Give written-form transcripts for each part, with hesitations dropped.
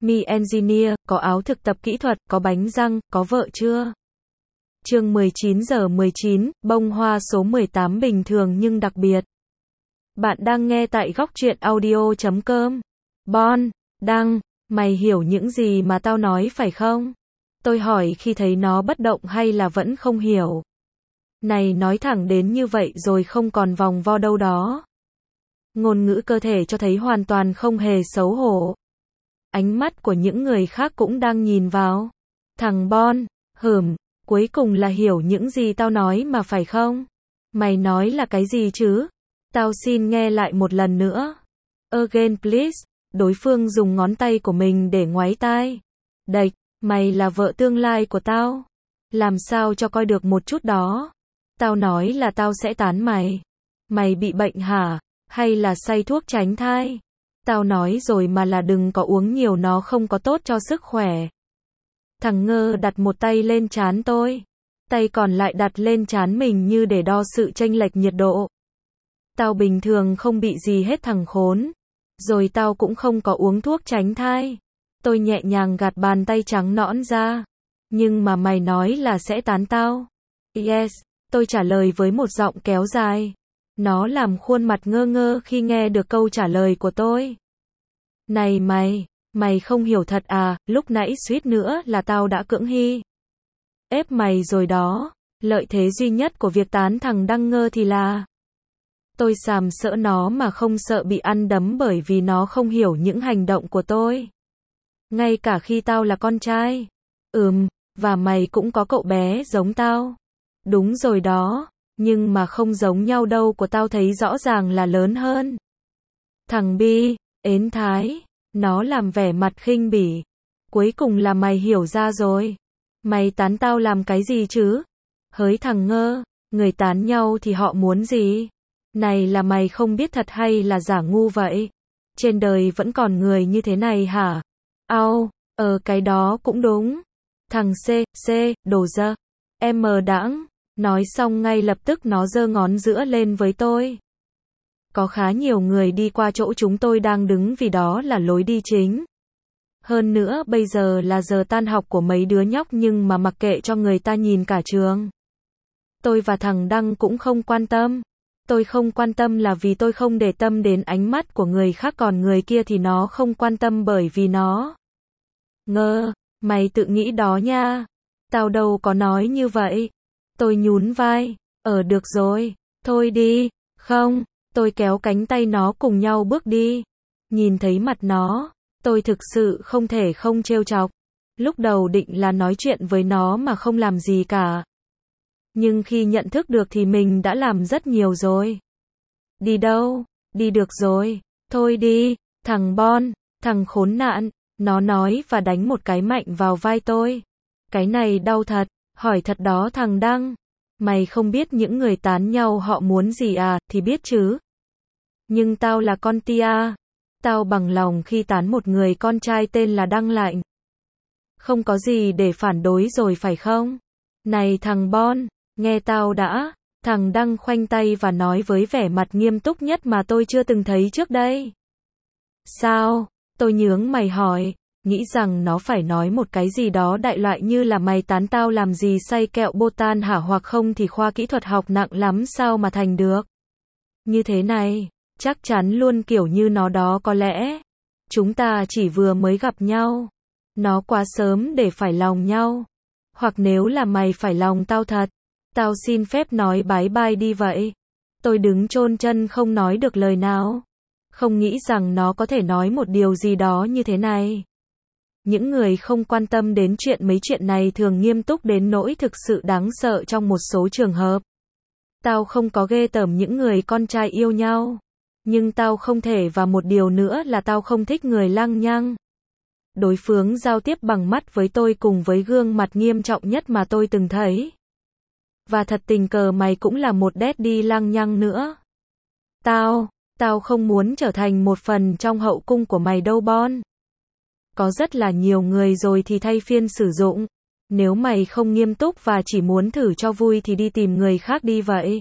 Mi engineer, có áo thực tập kỹ thuật, có bánh răng, có vợ chưa? Chương 19:19, bông hoa số 18 bình thường nhưng đặc biệt. Bạn đang nghe tại góc truyện audio.com. Bon, Đăng, mày hiểu những gì mà tao nói phải không? Tôi hỏi khi thấy nó bất động hay là vẫn không hiểu? Này nói thẳng đến như vậy rồi không còn vòng vo đâu đó. Ngôn ngữ cơ thể cho thấy hoàn toàn không hề xấu hổ. Ánh mắt của những người khác cũng đang nhìn vào. Thằng Bon, cuối cùng là hiểu những gì tao nói mà phải không? Mày nói là cái gì chứ? Tao xin nghe lại một lần nữa. Again please. Đối phương dùng ngón tay của mình để ngoáy tai. Đệch, mày là vợ tương lai của tao. Làm sao cho coi được một chút đó? Tao nói là tao sẽ tán mày. Mày bị bệnh hả? Hay là say thuốc tránh thai? Tao nói rồi mà là đừng có uống nhiều, nó không có tốt cho sức khỏe. Thằng Ngơ đặt một tay lên trán tôi. Tay còn lại đặt lên trán mình như để đo sự chênh lệch nhiệt độ. Tao bình thường không bị gì hết thằng khốn. Rồi tao cũng không có uống thuốc tránh thai. Tôi nhẹ nhàng gạt bàn tay trắng nõn ra. Nhưng mà mày nói là sẽ tán tao. Yes, tôi trả lời với một giọng kéo dài. Nó làm khuôn mặt ngơ ngơ khi nghe được câu trả lời của tôi. Này mày không hiểu thật à, lúc nãy suýt nữa là tao đã cưỡng ép mày rồi đó. Lợi thế duy nhất của việc tán thằng Đăng Ngơ thì là tôi sàm sỡ nó mà không sợ bị ăn đấm bởi vì nó không hiểu những hành động của tôi. Ngay cả khi tao là con trai. Và mày cũng có cậu bé giống tao. Đúng rồi đó. Nhưng mà không giống nhau đâu, của tao thấy rõ ràng là lớn hơn. Thằng Bi, ến thái. Nó làm vẻ mặt khinh bỉ. Cuối cùng là mày hiểu ra rồi. Mày tán tao làm cái gì chứ? Hỡi thằng Ngơ, người tán nhau thì họ muốn gì? Này là mày không biết thật hay là giả ngu vậy? Trên đời vẫn còn người như thế này hả? Cái đó cũng đúng. Thằng C, đồ dơ. Em đãng. Nói xong ngay lập tức nó giơ ngón giữa lên với tôi. Có khá nhiều người đi qua chỗ chúng tôi đang đứng vì đó là lối đi chính. Hơn nữa bây giờ là giờ tan học của mấy đứa nhóc nhưng mà mặc kệ cho người ta nhìn cả trường. Tôi và thằng Đăng cũng không quan tâm. Tôi không quan tâm là vì tôi không để tâm đến ánh mắt của người khác, còn người kia thì nó không quan tâm bởi vì nó. Ngơ, mày tự nghĩ đó nha. Tao đâu có nói như vậy. Tôi nhún vai. Được rồi, thôi đi. Không, tôi kéo cánh tay nó cùng nhau bước đi. Nhìn thấy mặt nó, tôi thực sự không thể không trêu chọc. Lúc đầu định là nói chuyện với nó mà không làm gì cả. Nhưng khi nhận thức được thì mình đã làm rất nhiều rồi. Đi đâu? Đi được rồi. Thôi đi, thằng Bon, thằng khốn nạn. Nó nói và đánh một cái mạnh vào vai tôi. Cái này đau thật. Hỏi thật đó thằng Đăng. Mày không biết những người tán nhau họ muốn gì à, thì biết chứ. Nhưng tao là con tia. Tao bằng lòng khi tán một người con trai tên là Đăng Lạnh. Không có gì để phản đối rồi phải không? Này thằng Bon, nghe tao đã. Thằng Đăng khoanh tay và nói với vẻ mặt nghiêm túc nhất mà tôi chưa từng thấy trước đây. Sao? Tôi nhướng mày hỏi. Nghĩ rằng nó phải nói một cái gì đó đại loại như là mày tán tao làm gì say kẹo botan hả, hoặc không thì khoa kỹ thuật học nặng lắm sao mà thành được. Như thế này, chắc chắn luôn kiểu như nó đó, có lẽ. Chúng ta chỉ vừa mới gặp nhau. Nó quá sớm để phải lòng nhau. Hoặc nếu là mày phải lòng tao thật, tao xin phép nói bye bye đi vậy. Tôi đứng chôn chân không nói được lời nào. Không nghĩ rằng nó có thể nói một điều gì đó như thế này. Những người không quan tâm đến mấy chuyện này thường nghiêm túc đến nỗi thực sự đáng sợ trong một số trường hợp. Tao không có ghê tởm những người con trai yêu nhau. Nhưng tao không thể, và một điều nữa là tao không thích người lăng nhăng. Đối phương giao tiếp bằng mắt với tôi cùng với gương mặt nghiêm trọng nhất mà tôi từng thấy. Và thật tình cờ mày cũng là một daddy lăng nhăng nữa. Tao không muốn trở thành một phần trong hậu cung của mày đâu Bon. Có rất là nhiều người rồi thì thay phiên sử dụng. Nếu mày không nghiêm túc và chỉ muốn thử cho vui thì đi tìm người khác đi vậy.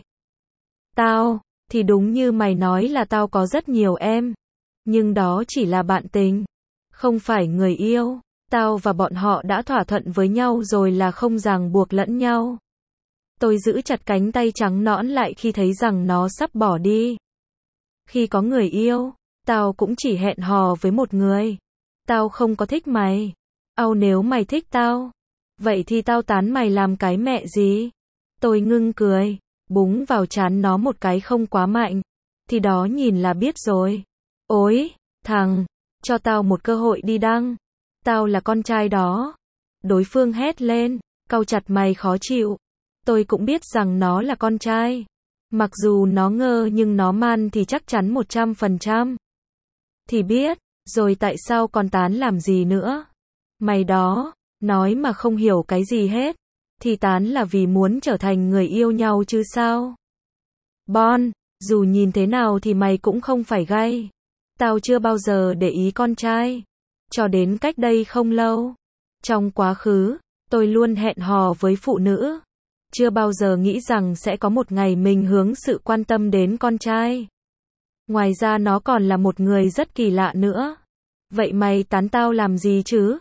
Thì đúng như mày nói là tao có rất nhiều em. Nhưng đó chỉ là bạn tình. Không phải người yêu. Tao và bọn họ đã thỏa thuận với nhau rồi là không ràng buộc lẫn nhau. Tôi giữ chặt cánh tay trắng nõn lại khi thấy rằng nó sắp bỏ đi. Khi có người yêu, tao cũng chỉ hẹn hò với một người. Tao không có thích mày. Nếu mày thích tao, vậy thì tao tán mày làm cái mẹ gì? Tôi ngưng cười, búng vào trán nó một cái không quá mạnh. Thì đó nhìn là biết rồi. Ôi, thằng, cho tao một cơ hội đi đăng. Tao là con trai đó. Đối phương hét lên, cau chặt mày khó chịu. Tôi cũng biết rằng nó là con trai. Mặc dù nó ngơ nhưng nó man thì chắc chắn 100%. Thì biết, rồi tại sao còn tán làm gì nữa? Mày đó, nói mà không hiểu cái gì hết. Thì tán là vì muốn trở thành người yêu nhau chứ sao? Bon, dù nhìn thế nào thì mày cũng không phải gay. Tao chưa bao giờ để ý con trai. Cho đến cách đây không lâu. Trong quá khứ, tôi luôn hẹn hò với phụ nữ. Chưa bao giờ nghĩ rằng sẽ có một ngày mình hướng sự quan tâm đến con trai. Ngoài ra nó còn là một người rất kỳ lạ nữa. Vậy mày tán tao làm gì chứ?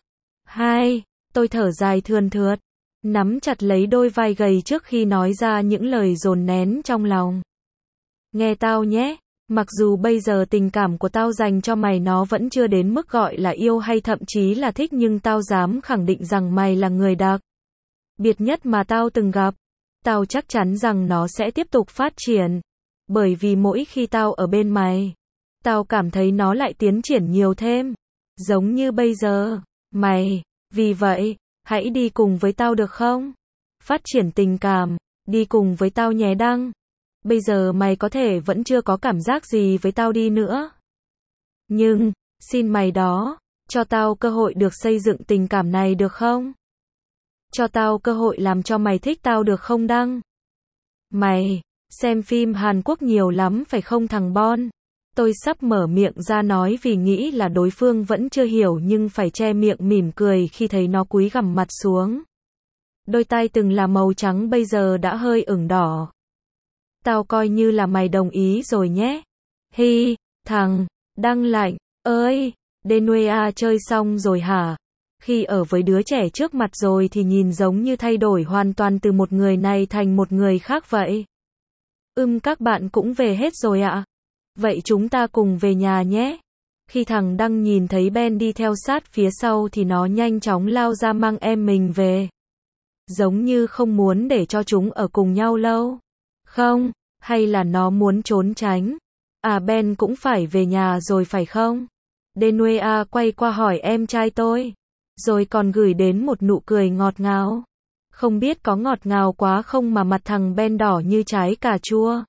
Tôi thở dài thườn thượt, nắm chặt lấy đôi vai gầy trước khi nói ra những lời dồn nén trong lòng. Nghe tao nhé, mặc dù bây giờ tình cảm của tao dành cho mày nó vẫn chưa đến mức gọi là yêu hay thậm chí là thích, nhưng tao dám khẳng định rằng mày là người đặc biệt nhất mà tao từng gặp. Tao chắc chắn rằng nó sẽ tiếp tục phát triển. Bởi vì mỗi khi tao ở bên mày, tao cảm thấy nó lại tiến triển nhiều thêm. Giống như bây giờ, mày. Vì vậy, hãy đi cùng với tao được không? Phát triển tình cảm, đi cùng với tao nhé Đăng. Bây giờ mày có thể vẫn chưa có cảm giác gì với tao đi nữa. Nhưng, xin mày đó, cho tao cơ hội được xây dựng tình cảm này được không? Cho tao cơ hội làm cho mày thích tao được không Đăng? Mày, xem phim Hàn Quốc nhiều lắm phải không thằng Bon? Tôi sắp mở miệng ra nói vì nghĩ là đối phương vẫn chưa hiểu nhưng phải che miệng mỉm cười khi thấy nó cúi gằm mặt xuống. Đôi tai từng là màu trắng bây giờ đã hơi ửng đỏ. Tao coi như là mày đồng ý rồi nhé. Hi, thằng, Đăng lạnh, ơi, Denuea chơi xong rồi hả? Khi ở với đứa trẻ trước mặt rồi thì nhìn giống như thay đổi hoàn toàn từ một người này thành một người khác vậy. Các bạn cũng về hết rồi ạ. Vậy chúng ta cùng về nhà nhé. Khi thằng Đăng nhìn thấy Ben đi theo sát phía sau thì nó nhanh chóng lao ra mang em mình về. Giống như không muốn để cho chúng ở cùng nhau lâu. Không, hay là nó muốn trốn tránh? Ben cũng phải về nhà rồi phải không? Denuea quay qua hỏi em trai tôi. Rồi còn gửi đến một nụ cười ngọt ngào. Không biết có ngọt ngào quá không mà mặt thằng Ben đỏ như trái cà chua.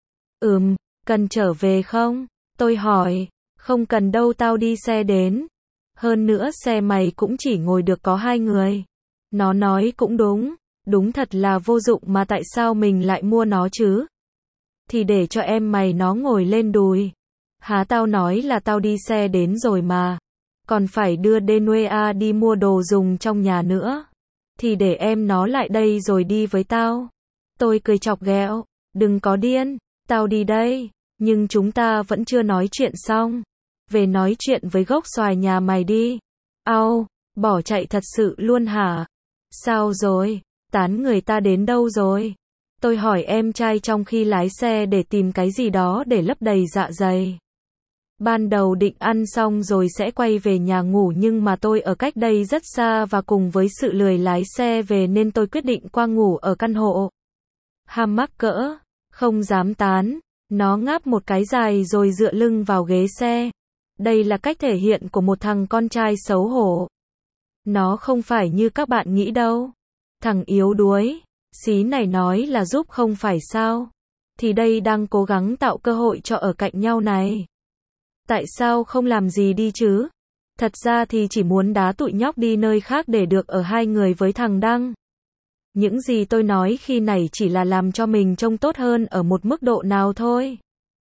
Cần trở về không? Tôi hỏi. Không cần đâu, tao đi xe đến. Hơn nữa xe mày cũng chỉ ngồi được có 2 người. Nó nói cũng đúng. Đúng thật là vô dụng mà tại sao mình lại mua nó chứ? Thì để cho em mày nó ngồi lên đùi. Tao nói là tao đi xe đến rồi mà. Còn phải đưa Denuea đi mua đồ dùng trong nhà nữa. Thì để em nó lại đây rồi đi với tao. Tôi cười chọc ghẹo. Đừng có điên, tao đi đây. Nhưng chúng ta vẫn chưa nói chuyện xong. Về nói chuyện với gốc xoài nhà mày đi. Bỏ chạy thật sự luôn hả? Sao rồi? Tán người ta đến đâu rồi? Tôi hỏi em trai trong khi lái xe để tìm cái gì đó để lấp đầy dạ dày. Ban đầu định ăn xong rồi sẽ quay về nhà ngủ nhưng mà tôi ở cách đây rất xa và cùng với sự lười lái xe về nên tôi quyết định qua ngủ ở căn hộ. Mắc cỡ, không dám tán. Nó ngáp một cái dài rồi dựa lưng vào ghế xe. Đây là cách thể hiện của một thằng con trai xấu hổ. Nó không phải như các bạn nghĩ đâu. Thằng yếu đuối, xí này nói là giúp không phải sao? Thì đây đang cố gắng tạo cơ hội cho ở cạnh nhau này. Tại sao không làm gì đi chứ? Thật ra thì chỉ muốn đá tụi nhóc đi nơi khác để được ở 2 người với thằng Đăng. Những gì tôi nói khi này chỉ là làm cho mình trông tốt hơn ở một mức độ nào thôi.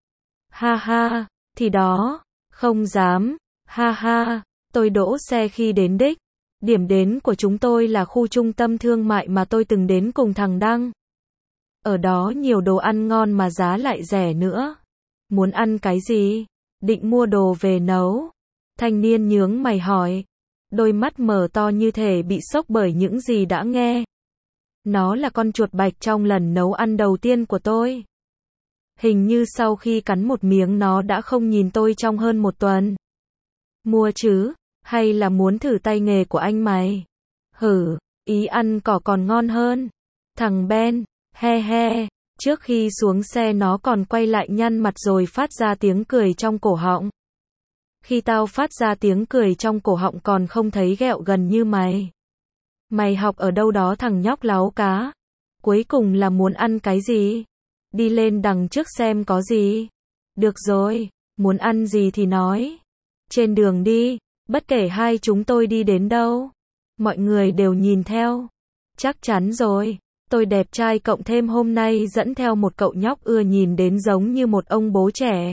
Thì đó, không dám, tôi đỗ xe khi đến đích. Điểm đến của chúng tôi là khu trung tâm thương mại mà tôi từng đến cùng thằng Đăng. Ở đó nhiều đồ ăn ngon mà giá lại rẻ nữa. Muốn ăn cái gì? Định mua đồ về nấu. Thanh niên nhướng mày hỏi. Đôi mắt mở to như thể bị sốc bởi những gì đã nghe. Nó là con chuột bạch trong lần nấu ăn đầu tiên của tôi. Hình như sau khi cắn một miếng nó đã không nhìn tôi trong hơn một tuần. Mua chứ, hay là muốn thử tay nghề của anh mày? Hử, ý ăn cỏ còn ngon hơn. Thằng Ben, he he, trước khi xuống xe nó còn quay lại nhăn mặt rồi phát ra tiếng cười trong cổ họng. Khi tao phát ra tiếng cười trong cổ họng còn không thấy ghẹo gần như mày. Mày học ở đâu đó thằng nhóc láu cá? Cuối cùng là muốn ăn cái gì? Đi lên đằng trước xem có gì. Được rồi, muốn ăn gì thì nói. Trên đường đi, bất kể hai chúng tôi đi đến đâu, mọi người đều nhìn theo. Chắc chắn rồi, tôi đẹp trai cộng thêm hôm nay dẫn theo một cậu nhóc ưa nhìn đến giống như một ông bố trẻ.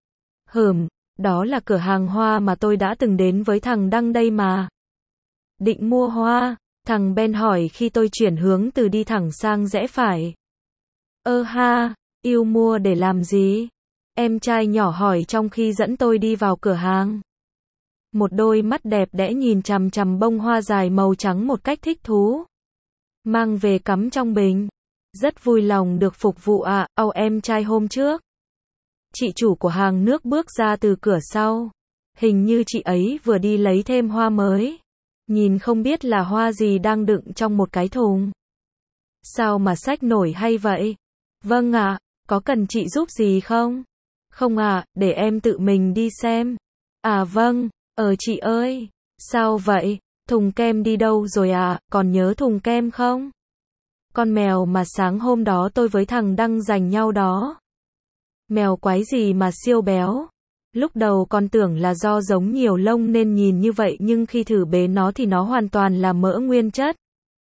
Đó là cửa hàng hoa mà tôi đã từng đến với thằng Đăng đây mà. Định mua hoa? Thằng Ben hỏi khi tôi chuyển hướng từ đi thẳng sang rẽ phải. Ha, yêu mua để làm gì? Em trai nhỏ hỏi trong khi dẫn tôi đi vào cửa hàng. Một đôi mắt đẹp đẽ nhìn chằm chằm bông hoa dài màu trắng một cách thích thú. Mang về cắm trong bình. Rất vui lòng được phục vụ ạ, em trai hôm trước. Chị chủ của hàng nước bước ra từ cửa sau. Hình như chị ấy vừa đi lấy thêm hoa mới. Nhìn không biết là hoa gì đang đựng trong một cái thùng. Sao mà xách nổi hay vậy? Vâng ạ, có cần chị giúp gì không? Không ạ, để em tự mình đi xem. À vâng, chị ơi. Sao vậy? Thùng kem đi đâu rồi ạ? Còn nhớ thùng kem không? Con mèo mà sáng hôm đó tôi với thằng Đăng giành nhau đó. Mèo quái gì mà siêu béo? Lúc đầu con tưởng là do giống nhiều lông nên nhìn như vậy nhưng khi thử bế nó thì nó hoàn toàn là mỡ nguyên chất.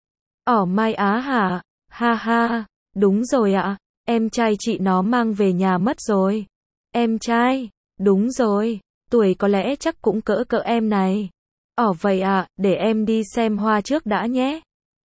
Mai á hả? Ha ha, đúng rồi ạ, em trai chị nó mang về nhà mất rồi. Em trai? Đúng rồi, tuổi có lẽ chắc cũng cỡ em này. Vậy ạ, để em đi xem hoa trước đã nhé.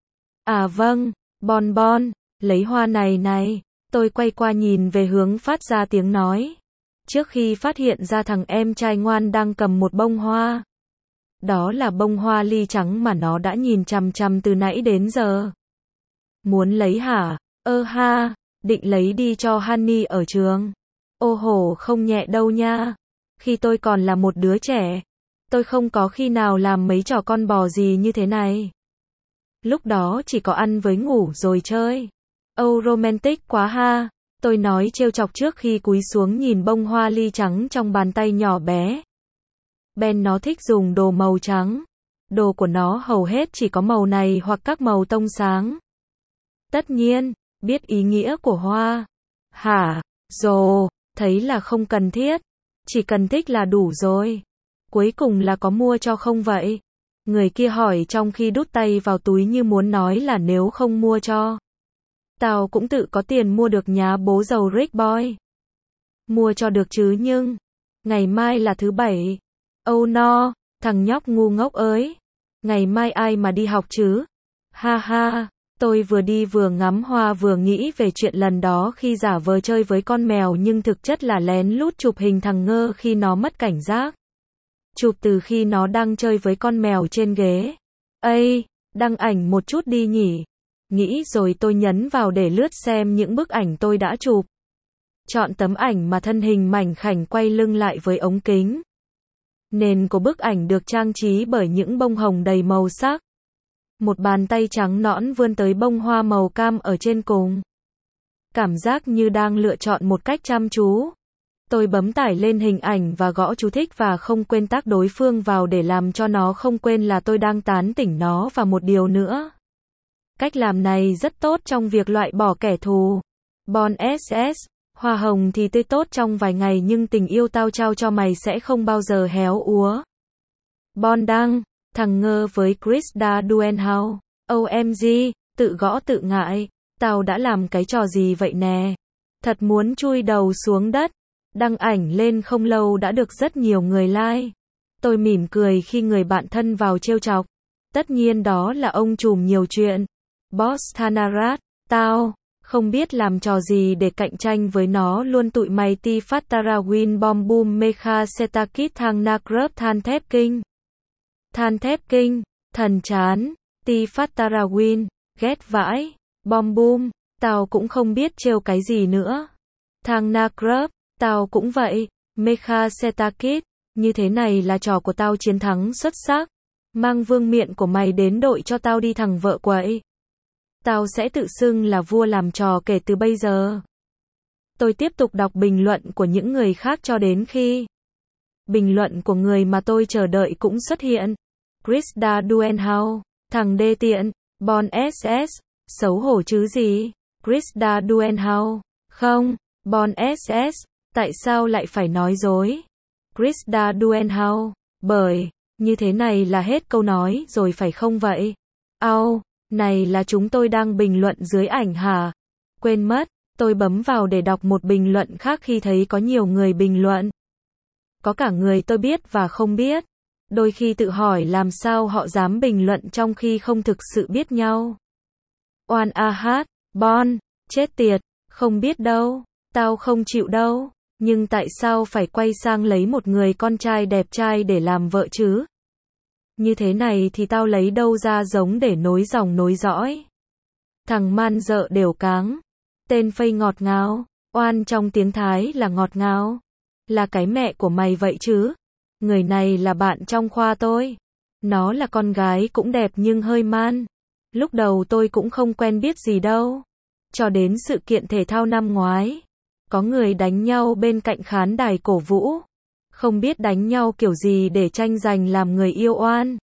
À vâng, Bon, lấy hoa này. Tôi quay qua nhìn về hướng phát ra tiếng nói. Trước khi phát hiện ra thằng em trai ngoan đang cầm một bông hoa. Đó là bông hoa ly trắng mà nó đã nhìn chằm chằm từ nãy đến giờ. Muốn lấy hả? Ha, định lấy đi cho Honey ở trường. Ô hổ không nhẹ đâu nha. Khi tôi còn là một đứa trẻ, tôi không có khi nào làm mấy trò con bò gì như thế này. Lúc đó chỉ có ăn với ngủ rồi chơi. Romantic quá ha. Tôi nói trêu chọc trước khi cúi xuống nhìn bông hoa ly trắng trong bàn tay nhỏ bé. Ben nó thích dùng đồ màu trắng. Đồ của nó hầu hết chỉ có màu này hoặc các màu tông sáng. Tất nhiên, biết ý nghĩa của hoa. Hả? Thấy là không cần thiết. Chỉ cần thích là đủ rồi. Cuối cùng là có mua cho không vậy? Người kia hỏi trong khi đút tay vào túi như muốn nói là nếu không mua cho. Tao cũng tự có tiền mua được nhá bố giàu rich boy. Mua cho được chứ nhưng. Ngày mai là thứ bảy. No, thằng nhóc ngu ngốc ơi. Ngày mai ai mà đi học chứ? Ha ha, tôi vừa đi vừa ngắm hoa vừa nghĩ về chuyện lần đó khi giả vờ chơi với con mèo nhưng thực chất là lén lút chụp hình thằng ngơ khi nó mất cảnh giác. Chụp từ khi nó đang chơi với con mèo trên ghế. Đăng ảnh một chút đi nhỉ. Nghĩ rồi tôi nhấn vào để lướt xem những bức ảnh tôi đã chụp. Chọn tấm ảnh mà thân hình mảnh khảnh quay lưng lại với ống kính. Nền của bức ảnh được trang trí bởi những bông hồng đầy màu sắc. Một bàn tay trắng nõn vươn tới bông hoa màu cam ở trên cùng. Cảm giác như đang lựa chọn một cách chăm chú. Tôi bấm tải lên hình ảnh và gõ chú thích và không quên tag đối phương vào để làm cho nó không quên là tôi đang tán tỉnh nó và một điều nữa. Cách làm này rất tốt trong việc loại bỏ kẻ thù. Bon SS, hoa hồng thì tươi tốt trong vài ngày nhưng tình yêu tao trao cho mày sẽ không bao giờ héo úa. Bon Đăng, thằng ngơ với Krista Duenhouse. OMG, tự gõ tự ngại. Tao đã làm cái trò gì vậy nè? Thật muốn chui đầu xuống đất. Đăng ảnh lên không lâu đã được rất nhiều người like. Tôi mỉm cười khi người bạn thân vào trêu chọc. Tất nhiên đó là ông trùm nhiều chuyện. Boss Thanarat, tao Không biết làm trò gì để cạnh tranh với nó luôn. Tụi mày ti Fatara Win Bom Boom Mecha Setakit Thang Na Group Than Thép Kinh. Than Thép Kinh, thần chán, ti Fatara Win, ghét vãi, Bom Boom, tao cũng không biết trêu cái gì nữa. Thang Na Group, tao cũng vậy, Mecha Setakit, như thế này là trò của tao chiến thắng xuất sắc. Mang vương miện của mày đến đội cho tao đi thằng vợ quậy. Tao sẽ tự xưng là vua làm trò kể từ bây giờ. Tôi tiếp tục đọc bình luận của những người khác cho đến khi bình luận của người mà tôi chờ đợi cũng xuất hiện. Krista Duenhao, thằng đê tiện, Bon SS, xấu hổ chứ gì. Krista Duenhao, không, Bon SS, tại sao lại phải nói dối? Krista Duenhao, bởi, như thế này là hết câu nói rồi phải không vậy? Ao, này là chúng tôi đang bình luận dưới ảnh hả? Quên mất, tôi bấm vào để đọc một bình luận khác khi thấy có nhiều người bình luận. Có cả người tôi biết và không biết. Đôi khi tự hỏi làm sao họ dám bình luận trong khi không thực sự biết nhau. Oan a hát, Bon, chết tiệt, không biết đâu, tao không chịu đâu, nhưng tại sao phải quay sang lấy một người con trai đẹp trai để làm vợ chứ? Như thế này thì tao lấy đâu ra giống để nối dòng nối dõi. Thằng man dợ đều cáng. Tên phây ngọt ngào, oan trong tiếng Thái là ngọt ngào. Là cái mẹ của mày vậy chứ? Người này là bạn trong khoa tôi. Nó là con gái cũng đẹp nhưng hơi man. Lúc đầu tôi cũng không quen biết gì đâu. Cho đến sự kiện thể thao năm ngoái. Có người đánh nhau bên cạnh khán đài cổ vũ. Không biết đánh nhau kiểu gì để tranh giành làm người yêu oan.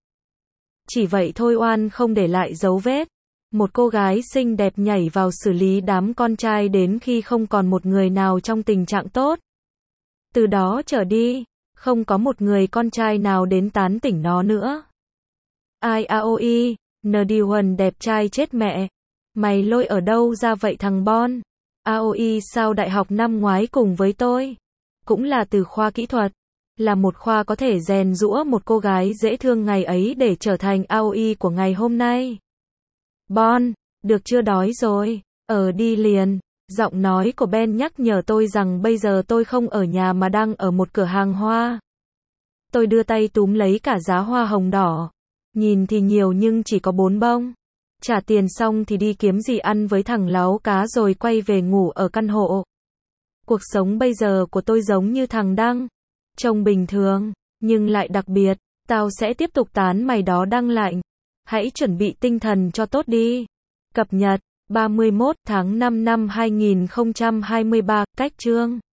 Chỉ vậy thôi oan không để lại dấu vết. Một cô gái xinh đẹp nhảy vào xử lý đám con trai đến khi không còn một người nào trong tình trạng tốt. Từ đó trở đi, không có một người con trai nào đến tán tỉnh nó nữa. Ai aoi, Nđihuân đẹp trai chết mẹ. Mày lôi ở đâu ra vậy thằng Bon? Aoi sao đại học năm ngoái cùng với tôi? Cũng là từ khoa kỹ thuật. Là một khoa có thể rèn giũa một cô gái dễ thương ngày ấy để trở thành AOI của ngày hôm nay. Bon, được chưa đói rồi, đi liền. Giọng nói của Ben nhắc nhở tôi rằng bây giờ tôi không ở nhà mà đang ở một cửa hàng hoa. Tôi đưa tay túm lấy cả giá hoa hồng đỏ. Nhìn thì nhiều nhưng chỉ có 4 bông. Trả tiền xong thì đi kiếm gì ăn với thằng láo cá rồi quay về ngủ ở căn hộ. Cuộc sống bây giờ của tôi giống như thằng Đăng. Trông bình thường, nhưng lại đặc biệt. Tao sẽ tiếp tục tán mày đó Đăng Lạnh. Hãy chuẩn bị tinh thần cho tốt đi. Cập nhật 31 tháng 5 năm 2023, cách chương